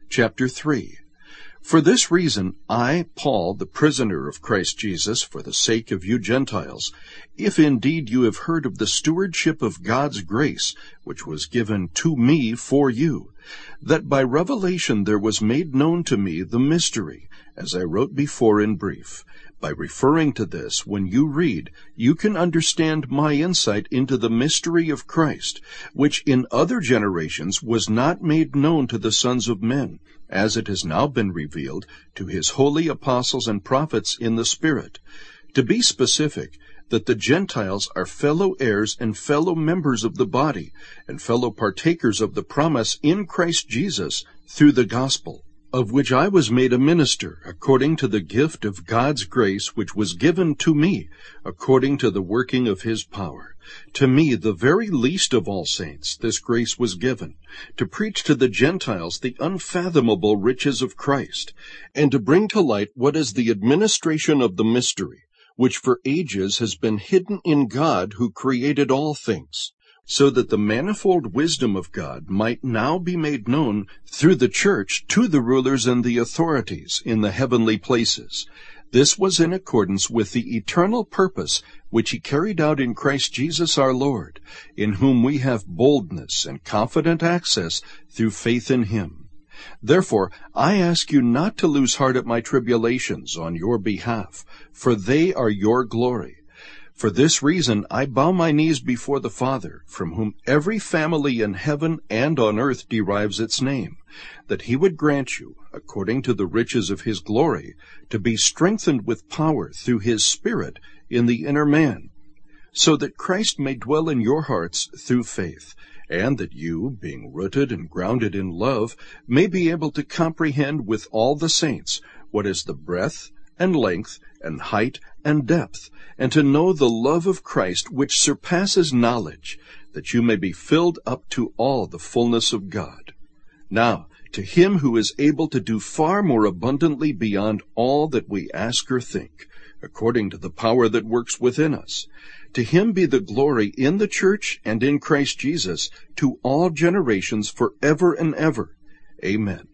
Chapter 3. For this reason, I, Paul, the prisoner of Christ Jesus, for the sake of you Gentiles, if indeed you have heard of the stewardship of God's grace, which was given to me for you, that by revelation there was made known to me the mystery, as I wrote before in brief. By referring to this, when you read, you can understand my insight into the mystery of Christ, which in other generations was not made known to the sons of men, as it has now been revealed to his holy apostles and prophets in the Spirit. To be specific, that the Gentiles are fellow heirs and fellow members of the body, and fellow partakers of the promise in Christ Jesus through the gospel, of which I was made a minister, according to the gift of God's grace which was given to me, according to the working of his power. To me, the very least of all saints, this grace was given, to preach to the Gentiles the unfathomable riches of Christ, and to bring to light what is the administration of the mystery, which for ages has been hidden in God who created all things, so that the manifold wisdom of God might now be made known through the church to the rulers and the authorities in the heavenly places. This was in accordance with the eternal purpose which he carried out in Christ Jesus our Lord, in whom we have boldness and confident access through faith in him. Therefore, I ask you not to lose heart at my tribulations on your behalf, for they are your glory. For this reason I bow my knees before the Father, from whom every family in heaven and on earth derives its name, that he would grant you, according to the riches of his glory, to be strengthened with power through his Spirit in the inner man, so that Christ may dwell in your hearts through faith, and that you, being rooted and grounded in love, may be able to comprehend with all the saints what is the breadth and length and height and depth, and to know the love of Christ which surpasses knowledge, that you may be filled up to all the fullness of God. Now, to him who is able to do far more abundantly beyond all that we ask or think, according to the power that works within us, to him be the glory in the church and in Christ Jesus to all generations forever and ever. Amen.